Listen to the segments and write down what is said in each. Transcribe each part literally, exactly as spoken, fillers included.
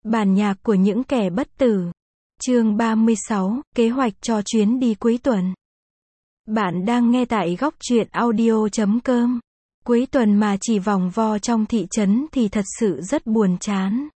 Bản nhạc của những kẻ bất tử. Chương ba mươi sáu, kế hoạch cho chuyến đi cuối tuần. Bạn đang nghe tại góc truyện audio chấm com. Cuối tuần mà chỉ vòng vo trong thị trấn thì thật sự rất buồn chán.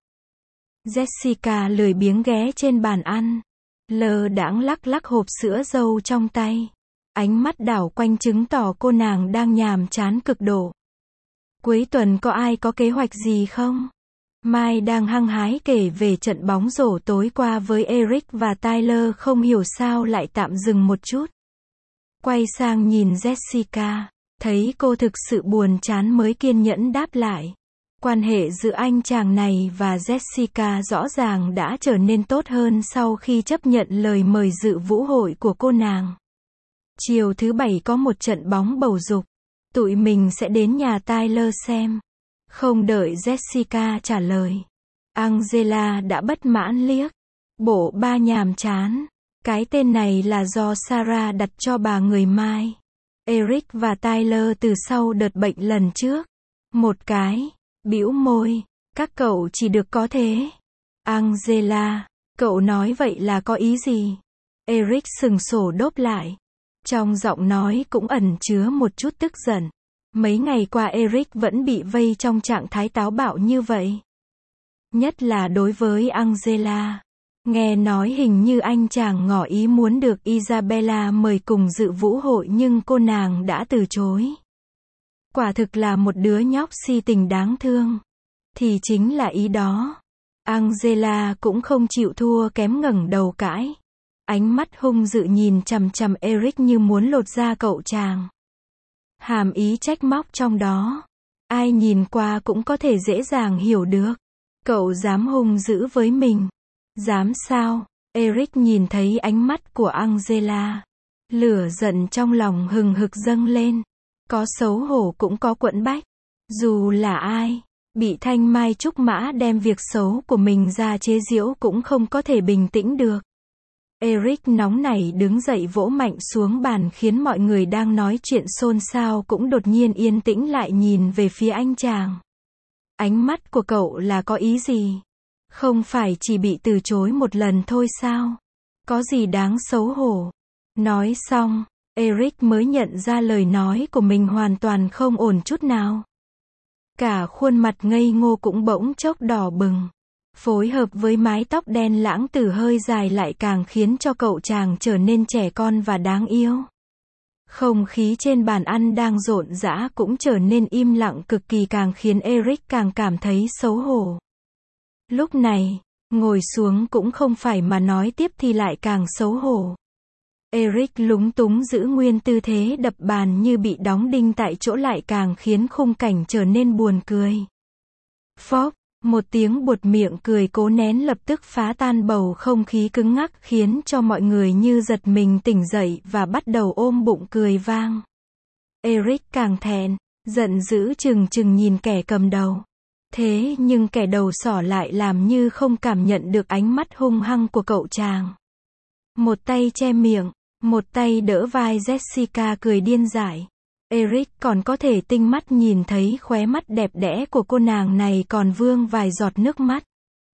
Jessica lười biếng ghé trên bàn ăn, lơ đãng lắc lắc hộp sữa dâu trong tay. Ánh mắt đảo quanh chứng tỏ cô nàng đang nhàm chán cực độ. Cuối tuần có ai có kế hoạch gì không? Mai đang hăng hái kể về trận bóng rổ tối qua với Eric và Tyler không hiểu sao lại tạm dừng một chút. Quay sang nhìn Jessica, thấy cô thực sự buồn chán mới kiên nhẫn đáp lại. Quan hệ giữa anh chàng này và Jessica rõ ràng đã trở nên tốt hơn sau khi chấp nhận lời mời dự vũ hội của cô nàng. Chiều thứ bảy có một trận bóng bầu dục. Tụi mình sẽ đến nhà Tyler xem. Không đợi Jessica trả lời, Angela đã bất mãn liếc. Bộ ba nhàm chán. Cái tên này là do Sarah đặt cho bà người Mai. Eric và Tyler từ sau đợt bệnh lần trước. Một cái, bĩu môi, các cậu chỉ được có thế. Angela, cậu nói vậy là có ý gì? Eric sừng sổ đốp lại. Trong giọng nói cũng ẩn chứa một chút tức giận. Mấy ngày qua Eric vẫn bị vây trong trạng thái táo bạo như vậy. Nhất là đối với Angela. Nghe nói hình như anh chàng ngỏ ý muốn được Isabella mời cùng dự vũ hội nhưng cô nàng đã từ chối. Quả thực là một đứa nhóc si tình đáng thương. Thì chính là ý đó. Angela cũng không chịu thua kém ngẩng đầu cãi. Ánh mắt hung dữ nhìn chằm chằm Eric như muốn lột da cậu chàng. Hàm ý trách móc trong đó. Ai nhìn qua cũng có thể dễ dàng hiểu được. Cậu dám hung dữ với mình. Dám sao? Eric nhìn thấy ánh mắt của Angela. Lửa giận trong lòng hừng hực dâng lên. Có xấu hổ cũng có quẫn bách. Dù là ai, bị thanh mai trúc mã đem việc xấu của mình ra chế giễu cũng không có thể bình tĩnh được. Eric nóng nảy đứng dậy vỗ mạnh xuống bàn khiến mọi người đang nói chuyện xôn xao cũng đột nhiên yên tĩnh lại nhìn về phía anh chàng. Ánh mắt của cậu là có ý gì? Không phải chỉ bị từ chối một lần thôi sao? Có gì đáng xấu hổ? Nói xong, Eric mới nhận ra lời nói của mình hoàn toàn không ổn chút nào. Cả khuôn mặt ngây ngô cũng bỗng chốc đỏ bừng. Phối hợp với mái tóc đen lãng tử hơi dài lại càng khiến cho cậu chàng trở nên trẻ con và đáng yêu. Không khí trên bàn ăn đang rộn rã cũng trở nên im lặng cực kỳ càng khiến Eric càng cảm thấy xấu hổ. Lúc này, ngồi xuống cũng không phải mà nói tiếp thì lại càng xấu hổ. Eric lúng túng giữ nguyên tư thế đập bàn như bị đóng đinh tại chỗ lại càng khiến khung cảnh trở nên buồn cười. Phốc. Một tiếng buột miệng cười cố nén lập tức phá tan bầu không khí cứng ngắc khiến cho mọi người như giật mình tỉnh dậy và bắt đầu ôm bụng cười vang. Eric càng thẹn, giận dữ chừng chừng nhìn kẻ cầm đầu. Thế nhưng kẻ đầu sỏ lại làm như không cảm nhận được ánh mắt hung hăng của cậu chàng. Một tay che miệng, một tay đỡ vai Jessica cười điên dại. Eric còn có thể tinh mắt nhìn thấy khóe mắt đẹp đẽ của cô nàng này còn vương vài giọt nước mắt.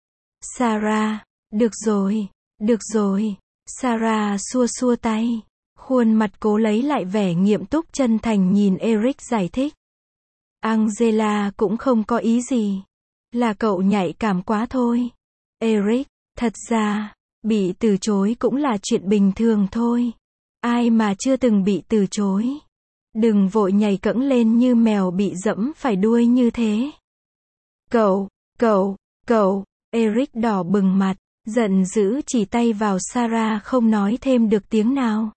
Sarah, được rồi, được rồi. Sarah xua xua tay. Khuôn mặt cố lấy lại vẻ nghiêm túc chân thành nhìn Eric giải thích. Angela cũng không có ý gì. Là cậu nhạy cảm quá thôi. Eric, thật ra, bị từ chối cũng là chuyện bình thường thôi. Ai mà chưa từng bị từ chối. Đừng vội nhảy cẫng lên như mèo bị dẫm phải đuôi như thế. Cậu, cậu, cậu, Eric đỏ bừng mặt, giận dữ chỉ tay vào Sarah không nói thêm được tiếng nào.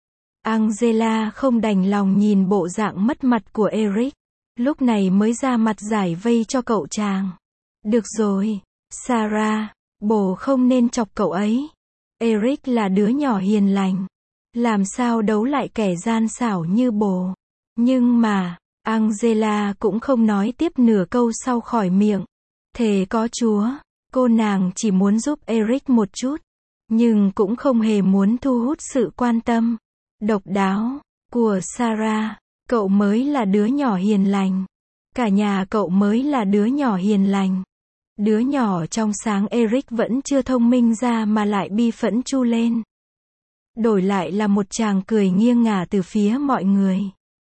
Angela không đành lòng nhìn bộ dạng mất mặt của Eric, lúc này mới ra mặt giải vây cho cậu chàng. Được rồi, Sarah, bồ không nên chọc cậu ấy. Eric là đứa nhỏ hiền lành. Làm sao đấu lại kẻ gian xảo như bồ. Nhưng mà, Angela cũng không nói tiếp nửa câu sau khỏi miệng. Thề có Chúa, cô nàng chỉ muốn giúp Eric một chút. Nhưng cũng không hề muốn thu hút sự quan tâm độc đáo của Sarah. Cậu mới là đứa nhỏ hiền lành. Cả nhà cậu mới là đứa nhỏ hiền lành. Đứa nhỏ trong sáng Eric vẫn chưa thông minh ra mà lại bi phẫn chu lên. Đổi lại là một chàng cười nghiêng ngả từ phía mọi người.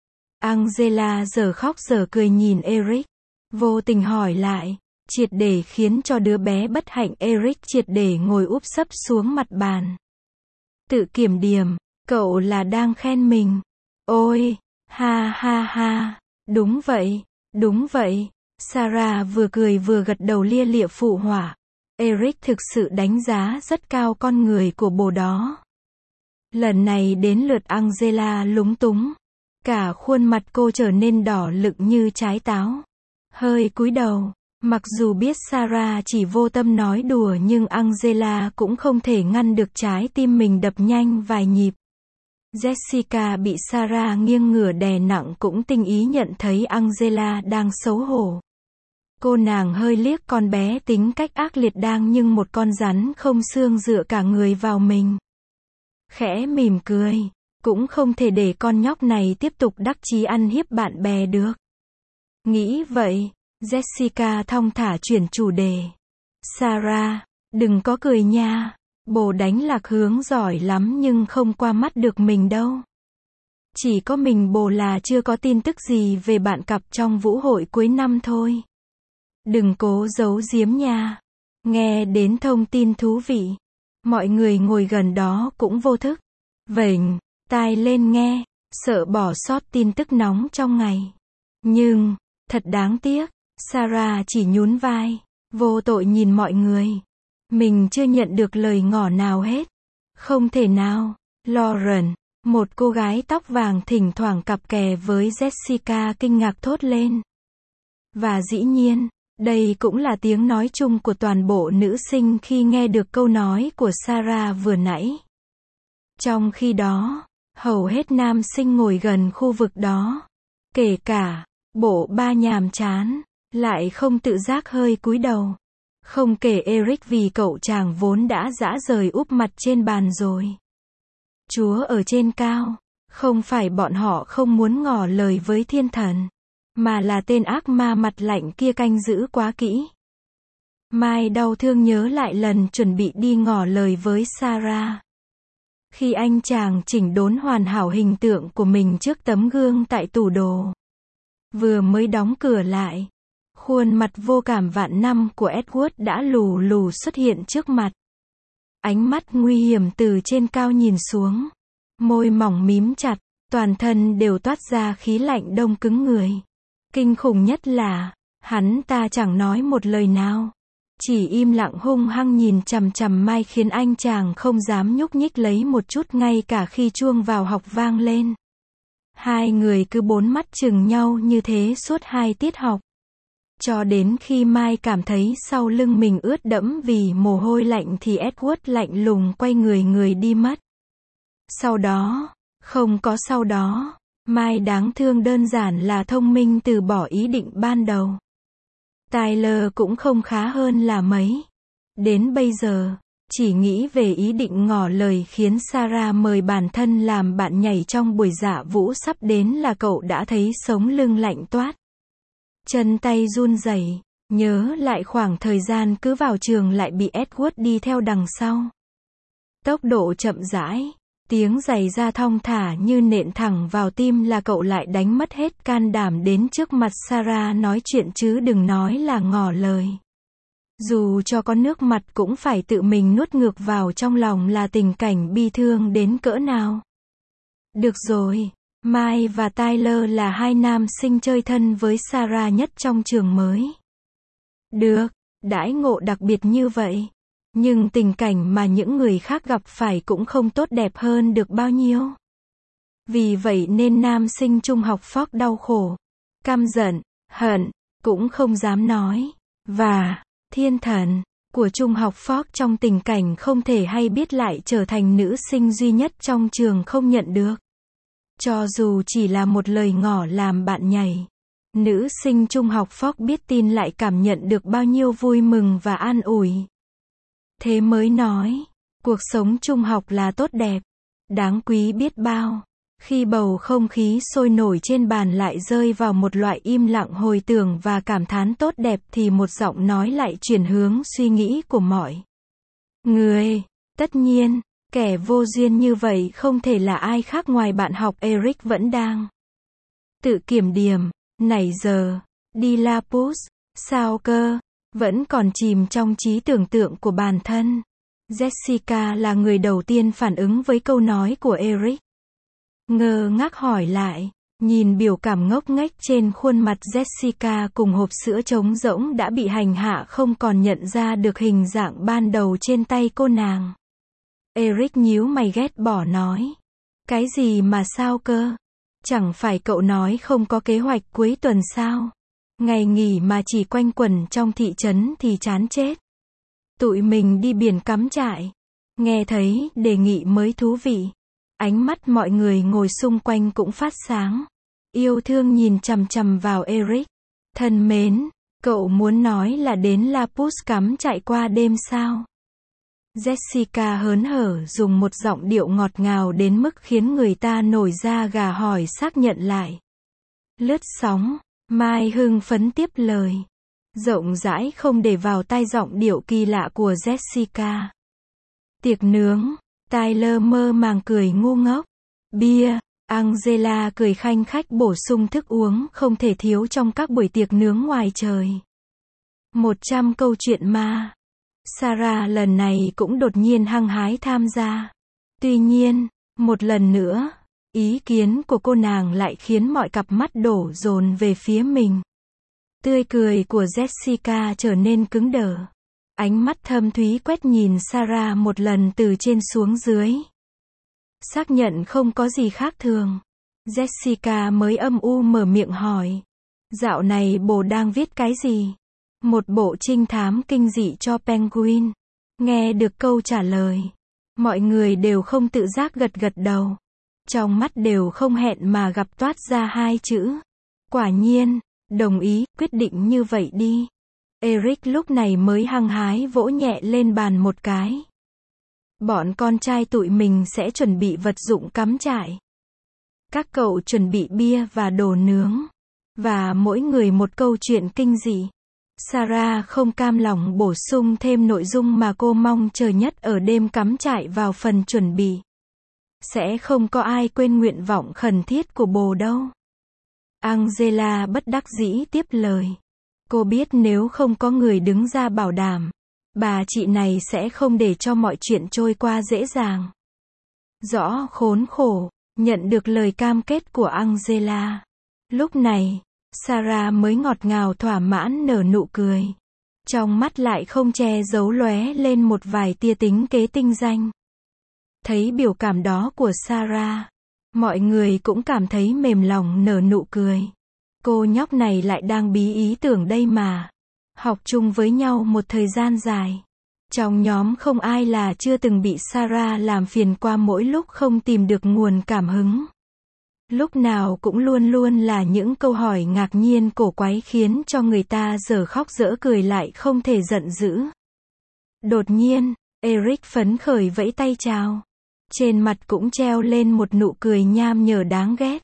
Angela giờ khóc giờ cười nhìn Eric. Vô tình hỏi lại. Triệt để khiến cho đứa bé bất hạnh Eric triệt để ngồi úp sấp xuống mặt bàn. Tự kiểm điểm. Cậu là đang khen mình. Ôi, ha ha ha. Đúng vậy, đúng vậy. Sarah vừa cười vừa gật đầu lia lịa phụ họa. Eric thực sự đánh giá rất cao con người của bồ đó. Lần này đến lượt Angela lúng túng. Cả khuôn mặt cô trở nên đỏ lựng như trái táo. Hơi cúi đầu. Mặc dù biết Sarah chỉ vô tâm nói đùa nhưng Angela cũng không thể ngăn được trái tim mình đập nhanh vài nhịp. Jessica bị Sarah nghiêng ngửa đè nặng cũng tinh ý nhận thấy Angela đang xấu hổ. Cô nàng hơi liếc con bé tính cách ác liệt đang nhưng một con rắn không xương dựa cả người vào mình. Khẽ mỉm cười, cũng không thể để con nhóc này tiếp tục đắc chí ăn hiếp bạn bè được. Nghĩ vậy, Jessica thong thả chuyển chủ đề. Sarah, đừng có cười nha, bồ đánh lạc hướng giỏi lắm nhưng không qua mắt được mình đâu. Chỉ có mình bồ là chưa có tin tức gì về bạn cặp trong vũ hội cuối năm thôi. Đừng cố giấu giếm nha. Nghe đến thông tin thú vị. Mọi người ngồi gần đó cũng vô thức vểnh tai lên nghe, sợ bỏ sót tin tức nóng trong ngày. Nhưng, thật đáng tiếc, Sarah chỉ nhún vai, vô tội nhìn mọi người. Mình chưa nhận được lời ngỏ nào hết. Không thể nào. Lauren, một cô gái tóc vàng thỉnh thoảng cặp kè với Jessica kinh ngạc thốt lên. Và dĩ nhiên, đây cũng là tiếng nói chung của toàn bộ nữ sinh khi nghe được câu nói của Sarah vừa nãy. Trong khi đó, hầu hết nam sinh ngồi gần khu vực đó, kể cả bộ ba nhàm chán, lại không tự giác hơi cúi đầu. Không kể Eric vì cậu chàng vốn đã rã rời úp mặt trên bàn rồi. Chúa ở trên cao, không phải bọn họ không muốn ngỏ lời với thiên thần, mà là tên ác ma mặt lạnh kia canh giữ quá kỹ. Mai đau thương nhớ lại lần chuẩn bị đi ngỏ lời với Sarah. Khi anh chàng chỉnh đốn hoàn hảo hình tượng của mình trước tấm gương tại tủ đồ. Vừa mới đóng cửa lại, khuôn mặt vô cảm vạn năm của Edward đã lù lù xuất hiện trước mặt. Ánh mắt nguy hiểm từ trên cao nhìn xuống. Môi mỏng mím chặt, toàn thân đều toát ra khí lạnh đông cứng người. Kinh khủng nhất là, hắn ta chẳng nói một lời nào. Chỉ im lặng hung hăng nhìn chằm chằm Mai khiến anh chàng không dám nhúc nhích lấy một chút ngay cả khi chuông vào học vang lên. Hai người cứ bốn mắt chừng nhau như thế suốt hai tiết học. Cho đến khi Mai cảm thấy sau lưng mình ướt đẫm vì mồ hôi lạnh thì Edward lạnh lùng quay người người đi mất. Sau đó, không có sau đó, Mai đáng thương đơn giản là thông minh từ bỏ ý định ban đầu. Tyler cũng không khá hơn là mấy. Đến bây giờ, chỉ nghĩ về ý định ngỏ lời khiến Sarah mời bản thân làm bạn nhảy trong buổi dạ vũ sắp đến là cậu đã thấy sống lưng lạnh toát. Chân tay run rẩy, nhớ lại khoảng thời gian cứ vào trường lại bị Edward đi theo đằng sau. Tốc độ chậm rãi, tiếng giày da thong thả như nện thẳng vào tim là cậu lại đánh mất hết can đảm đến trước mặt Sarah nói chuyện chứ đừng nói là ngỏ lời. Dù cho có nước mặt cũng phải tự mình nuốt ngược vào trong lòng là tình cảnh bi thương đến cỡ nào. Được rồi, Mai và Tyler là hai nam sinh chơi thân với Sarah nhất trong trường mới. Được, đãi ngộ đặc biệt như vậy. Nhưng tình cảnh mà những người khác gặp phải cũng không tốt đẹp hơn được bao nhiêu. Vì vậy nên nam sinh trung học Fox đau khổ, căm giận, hận, cũng không dám nói. Và, thiên thần của trung học Fox trong tình cảnh không thể hay biết lại trở thành nữ sinh duy nhất trong trường không nhận được. Cho dù chỉ là một lời ngỏ làm bạn nhảy, nữ sinh trung học Fox biết tin lại cảm nhận được bao nhiêu vui mừng và an ủi. Thế mới nói, cuộc sống trung học là tốt đẹp, đáng quý biết bao. Khi bầu không khí sôi nổi trên bàn lại rơi vào một loại im lặng hồi tưởng và cảm thán tốt đẹp thì một giọng nói lại chuyển hướng suy nghĩ của mọi người. Tất nhiên, kẻ vô duyên như vậy không thể là ai khác ngoài bạn học Eric vẫn đang tự kiểm điểm. Nãy giờ, Dilapus, sao cơ? Vẫn còn chìm trong trí tưởng tượng của bản thân. Jessica là người đầu tiên phản ứng với câu nói của Eric. Ngơ ngác hỏi lại, nhìn biểu cảm ngốc nghếch trên khuôn mặt Jessica cùng hộp sữa trống rỗng đã bị hành hạ không còn nhận ra được hình dạng ban đầu trên tay cô nàng. Eric nhíu mày ghét bỏ nói. Cái gì mà sao cơ? Chẳng phải cậu nói không có kế hoạch cuối tuần sao? Ngày nghỉ mà chỉ quanh quẩn trong thị trấn thì chán chết. Tụi mình đi biển cắm trại. Nghe thấy đề nghị mới thú vị. Ánh mắt mọi người ngồi xung quanh cũng phát sáng. Yêu thương nhìn chằm chằm vào Eric. Thân mến, cậu muốn nói là đến Lapus cắm trại qua đêm sao? Jessica hớn hở dùng một giọng điệu ngọt ngào đến mức khiến người ta nổi da gà hỏi xác nhận lại. Lướt sóng, Mai hưng phấn tiếp lời. Rộng rãi không để vào tai giọng điệu kỳ lạ của Jessica. Tiệc nướng, Tyler mơ màng cười ngu ngốc. Bia, Angela cười khanh khách bổ sung thức uống không thể thiếu trong các buổi tiệc nướng ngoài trời. Một trăm câu chuyện ma. Sarah lần này cũng đột nhiên hăng hái tham gia. Tuy nhiên, một lần nữa, ý kiến của cô nàng lại khiến mọi cặp mắt đổ dồn về phía mình. Tươi cười của Jessica trở nên cứng đờ. Ánh mắt thâm thúy quét nhìn Sarah một lần từ trên xuống dưới. Xác nhận không có gì khác thường. Jessica mới âm u mở miệng hỏi. Dạo này bồ đang viết cái gì? Một bộ trinh thám kinh dị cho Penguin. Nghe được câu trả lời. Mọi người đều không tự giác gật gật đầu. Trong mắt đều không hẹn mà gặp toát ra hai chữ. Quả nhiên, đồng ý, quyết định như vậy đi. Eric lúc này mới hăng hái vỗ nhẹ lên bàn một cái. Bọn con trai tụi mình sẽ chuẩn bị vật dụng cắm trại. Các cậu chuẩn bị bia và đồ nướng. Và mỗi người một câu chuyện kinh dị. Sarah không cam lòng bổ sung thêm nội dung mà cô mong chờ nhất ở đêm cắm trại vào phần chuẩn bị. Sẽ không có ai quên nguyện vọng khẩn thiết của bồ đâu. Angela bất đắc dĩ tiếp lời. Cô biết nếu không có người đứng ra bảo đảm, bà chị này sẽ không để cho mọi chuyện trôi qua dễ dàng. Rõ khốn khổ, nhận được lời cam kết của Angela. Lúc này, Sarah mới ngọt ngào thỏa mãn nở nụ cười. Trong mắt lại không che giấu lóe lên một vài tia tính kế tinh danh. Thấy biểu cảm đó của Sarah, mọi người cũng cảm thấy mềm lòng nở nụ cười. Cô nhóc này lại đang bí ý tưởng đây mà. Học chung với nhau một thời gian dài. Trong nhóm không ai là chưa từng bị Sarah làm phiền qua mỗi lúc không tìm được nguồn cảm hứng. Lúc nào cũng luôn luôn là những câu hỏi ngạc nhiên cổ quái khiến cho người ta dở khóc dở cười lại không thể giận dữ. Đột nhiên, Eric phấn khởi vẫy tay chào. Trên mặt cũng treo lên một nụ cười nham nhở đáng ghét.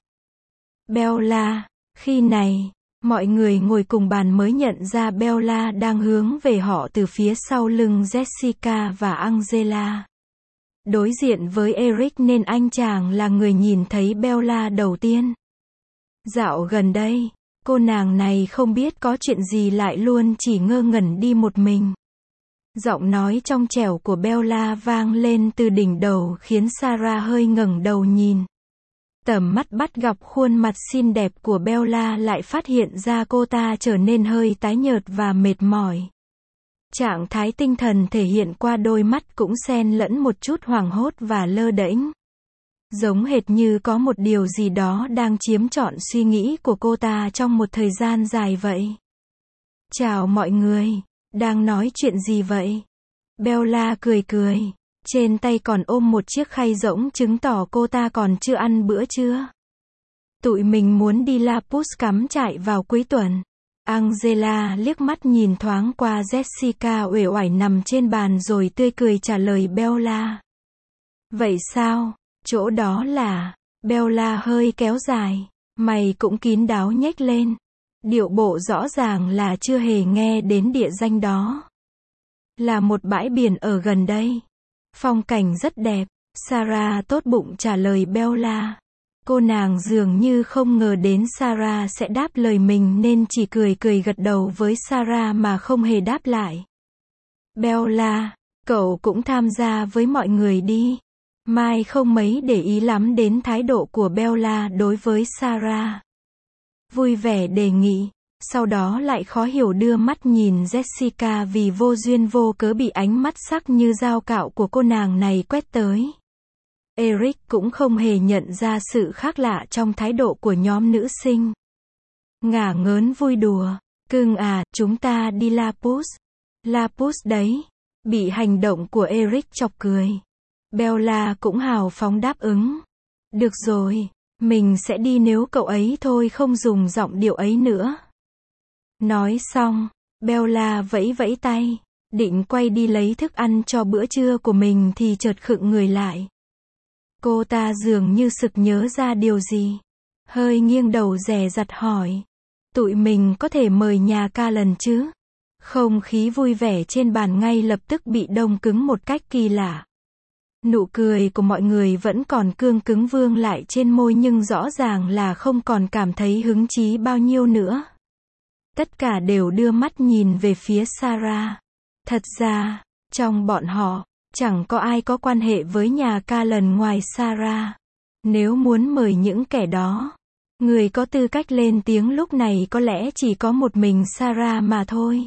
Bella, khi này, mọi người ngồi cùng bàn mới nhận ra Bella đang hướng về họ từ phía sau lưng Jessica và Angela. Đối diện với Eric nên anh chàng là người nhìn thấy Bella đầu tiên. Dạo gần đây, cô nàng này không biết có chuyện gì lại luôn chỉ ngơ ngẩn đi một mình. Giọng nói trong trẻo của Bella vang lên từ đỉnh đầu khiến Sarah hơi ngẩng đầu nhìn. Tầm mắt bắt gặp khuôn mặt xinh đẹp của Bella lại phát hiện ra cô ta trở nên hơi tái nhợt và mệt mỏi. Trạng thái tinh thần thể hiện qua đôi mắt cũng xen lẫn một chút hoảng hốt và lơ đễnh. Giống hệt như có một điều gì đó đang chiếm trọn suy nghĩ của cô ta trong một thời gian dài vậy. Chào mọi người, đang nói chuyện gì vậy? Bella cười cười, trên tay còn ôm một chiếc khay rỗng chứng tỏ cô ta còn chưa ăn bữa trưa. Tụi mình muốn đi Lapus cắm trại vào cuối tuần. Angela liếc mắt nhìn thoáng qua Jessica uể oải nằm trên bàn rồi tươi cười trả lời Bella. Vậy sao? Chỗ đó là... Bella hơi kéo dài, mày cũng kín đáo nhếch lên. Điệu bộ rõ ràng là chưa hề nghe đến địa danh đó. Là một bãi biển ở gần đây. Phong cảnh rất đẹp. Sarah tốt bụng trả lời Bella. Cô nàng dường như không ngờ đến Sarah sẽ đáp lời mình nên chỉ cười cười gật đầu với Sarah mà không hề đáp lại. Bella, cậu cũng tham gia với mọi người đi. Mai không mấy để ý lắm đến thái độ của Bella đối với Sarah. Vui vẻ đề nghị, sau đó lại khó hiểu đưa mắt nhìn Jessica vì vô duyên vô cớ bị ánh mắt sắc như dao cạo của cô nàng này quét tới. Eric cũng không hề nhận ra sự khác lạ trong thái độ của nhóm nữ sinh. Ngả ngớn vui đùa, cưng à, chúng ta đi Lapus. Lapus đấy. Bị hành động của Eric chọc cười. Bella cũng hào phóng đáp ứng. Được rồi, mình sẽ đi nếu cậu ấy thôi không dùng giọng điệu ấy nữa. Nói xong, Bella vẫy vẫy tay, định quay đi lấy thức ăn cho bữa trưa của mình thì chợt khựng người lại. Cô ta dường như sực nhớ ra điều gì. Hơi nghiêng đầu dè dặt hỏi. Tụi mình có thể mời nhà ca lần chứ? Không khí vui vẻ trên bàn ngay lập tức bị đông cứng một cách kỳ lạ. Nụ cười của mọi người vẫn còn cương cứng vương lại trên môi nhưng rõ ràng là không còn cảm thấy hứng chí bao nhiêu nữa. Tất cả đều đưa mắt nhìn về phía Sarah. Thật ra, trong bọn họ, chẳng có ai có quan hệ với nhà ca lần ngoài Sarah. Nếu muốn mời những kẻ đó, người có tư cách lên tiếng lúc này có lẽ chỉ có một mình Sarah mà thôi.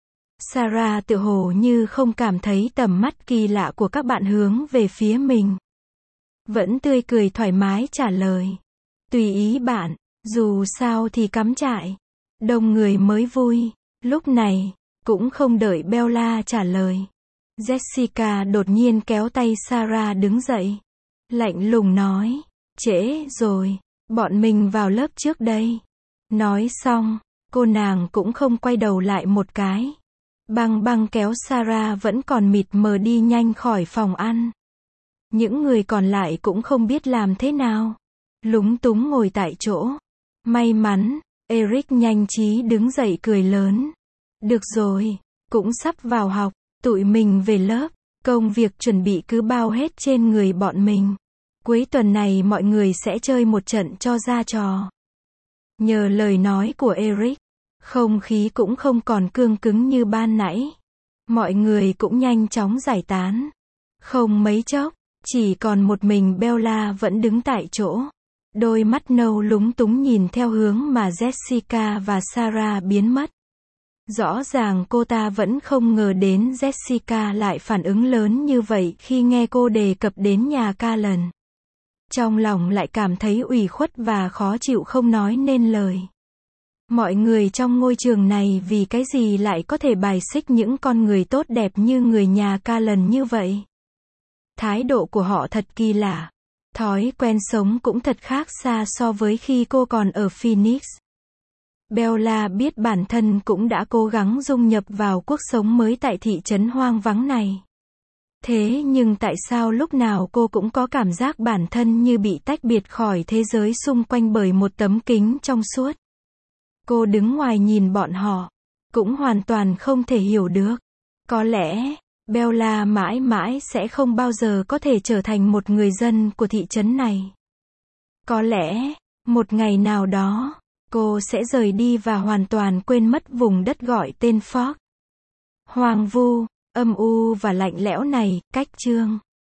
Sarah tự hồ như không cảm thấy tầm mắt kỳ lạ của các bạn hướng về phía mình. Vẫn tươi cười thoải mái trả lời. Tùy ý bạn, dù sao thì cắm trại. Đông người mới vui. Lúc này, cũng không đợi Bella trả lời. Jessica đột nhiên kéo tay Sarah đứng dậy. Lạnh lùng nói. Trễ rồi, bọn mình vào lớp trước đây. Nói xong, cô nàng cũng không quay đầu lại một cái. Băng băng kéo Sarah vẫn còn mịt mờ đi nhanh khỏi phòng ăn. Những người còn lại cũng không biết làm thế nào. Lúng túng ngồi tại chỗ. May mắn, Eric nhanh trí đứng dậy cười lớn. Được rồi, cũng sắp vào học, tụi mình về lớp. Công việc chuẩn bị cứ bao hết trên người bọn mình. Cuối tuần này mọi người sẽ chơi một trận cho ra trò. Nhờ lời nói của Eric, không khí cũng không còn cương cứng như ban nãy. Mọi người cũng nhanh chóng giải tán. Không mấy chốc, chỉ còn một mình Bella vẫn đứng tại chỗ. Đôi mắt nâu lúng túng nhìn theo hướng mà Jessica và Sarah biến mất. Rõ ràng cô ta vẫn không ngờ đến Jessica lại phản ứng lớn như vậy khi nghe cô đề cập đến nhà ca lần. Trong lòng lại cảm thấy ủy khuất và khó chịu không nói nên lời. Mọi người trong ngôi trường này vì cái gì lại có thể bài xích những con người tốt đẹp như người nhà ca lần như vậy? Thái độ của họ thật kỳ lạ. Thói quen sống cũng thật khác xa so với khi cô còn ở Phoenix. Bella biết bản thân cũng đã cố gắng dung nhập vào cuộc sống mới tại thị trấn hoang vắng này. Thế nhưng tại sao lúc nào cô cũng có cảm giác bản thân như bị tách biệt khỏi thế giới xung quanh bởi một tấm kính trong suốt? Cô đứng ngoài nhìn bọn họ, cũng hoàn toàn không thể hiểu được. Có lẽ, Bella mãi mãi sẽ không bao giờ có thể trở thành một người dân của thị trấn này. Có lẽ, một ngày nào đó, cô sẽ rời đi và hoàn toàn quên mất vùng đất gọi tên Fork. Hoang vu, âm u và lạnh lẽo này, cách chương